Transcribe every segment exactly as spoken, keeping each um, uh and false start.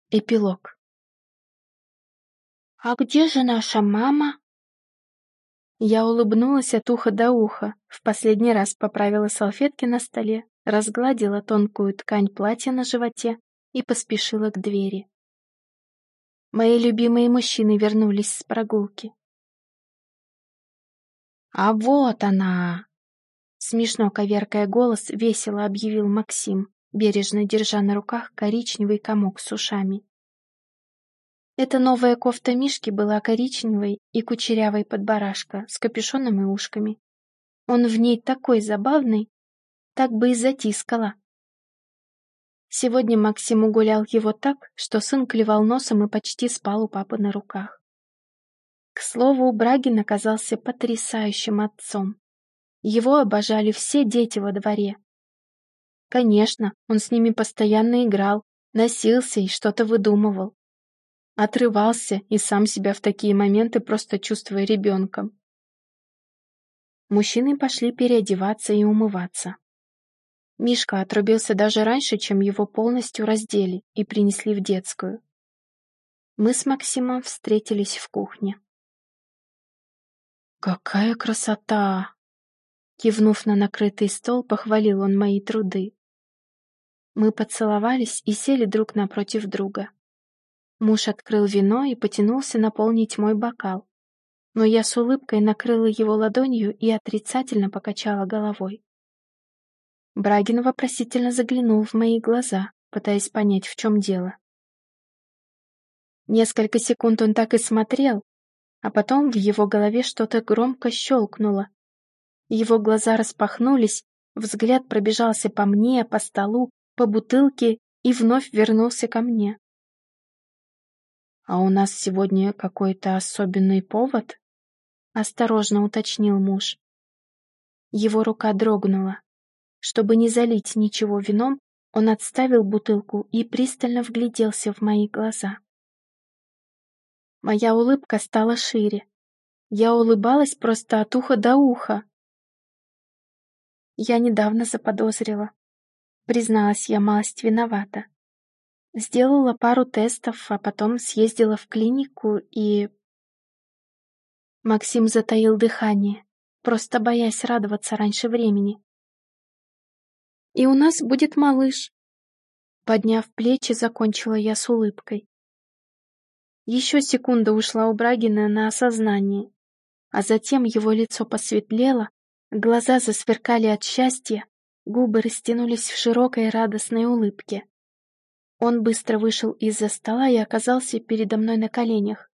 Эпилог. «А где же наша мама?» Я улыбнулась от уха до уха, в последний раз поправила салфетки на столе, разгладила тонкую ткань платья на животе и поспешила к двери. Мои любимые мужчины вернулись с прогулки. «А вот она!» Смешно коверкая голос, весело объявил Максим, бережно держа на руках коричневый комок с ушами. Эта новая кофта Мишки была коричневой и кучерявой под барашка, с капюшоном и ушками. Он в ней такой забавный, так бы и затискала. Сегодня Максим угулял его так, что сын клевал носом и почти спал у папы на руках. К слову, Брагин оказался потрясающим отцом. Его обожали все дети во дворе. Конечно, он с ними постоянно играл, носился и что-то выдумывал. Отрывался и сам себя в такие моменты просто чувствуя ребенком. Мужчины пошли переодеваться и умываться. Мишка отрубился даже раньше, чем его полностью раздели и принесли в детскую. Мы с Максимом встретились в кухне. «Какая красота!» Кивнув на накрытый стол, похвалил он мои труды. Мы поцеловались и сели друг напротив друга. Муж открыл вино и потянулся наполнить мой бокал, но я с улыбкой накрыла его ладонью и отрицательно покачала головой. Брагин вопросительно заглянул в мои глаза, пытаясь понять, в чем дело. Несколько секунд он так и смотрел, а потом в его голове что-то громко щелкнуло. Его глаза распахнулись, взгляд пробежался по мне, по столу, по бутылке и вновь вернулся ко мне. «А у нас сегодня какой-то особенный повод?» — осторожно уточнил муж. Его рука дрогнула. Чтобы не залить ничего вином, он отставил бутылку и пристально вгляделся в мои глаза. Моя улыбка стала шире. Я улыбалась просто от уха до уха. Я недавно заподозрила. Призналась я малость виновата. Сделала пару тестов, а потом съездила в клинику и... Максим затаил дыхание, просто боясь радоваться раньше времени. «И у нас будет малыш», — подняв плечи, закончила я с улыбкой. Еще секунда ушла у Брагина на осознание, а затем его лицо посветлело, глаза засверкали от счастья, губы растянулись в широкой радостной улыбке. Он быстро вышел из-за стола и оказался передо мной на коленях.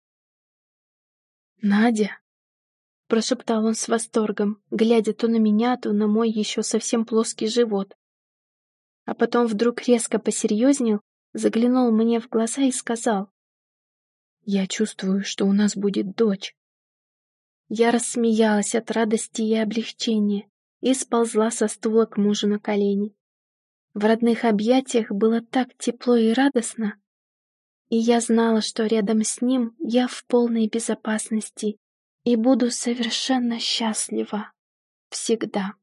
«Надя!» — прошептал он с восторгом, глядя то на меня, то на мой еще совсем плоский живот. А потом вдруг резко посерьезнел, заглянул мне в глаза и сказал: «Я чувствую, что у нас будет дочь». Я рассмеялась от радости и облегчения и сползла со стула к мужу на колени. В родных объятиях было так тепло и радостно, и я знала, что рядом с ним я в полной безопасности и буду совершенно счастлива всегда.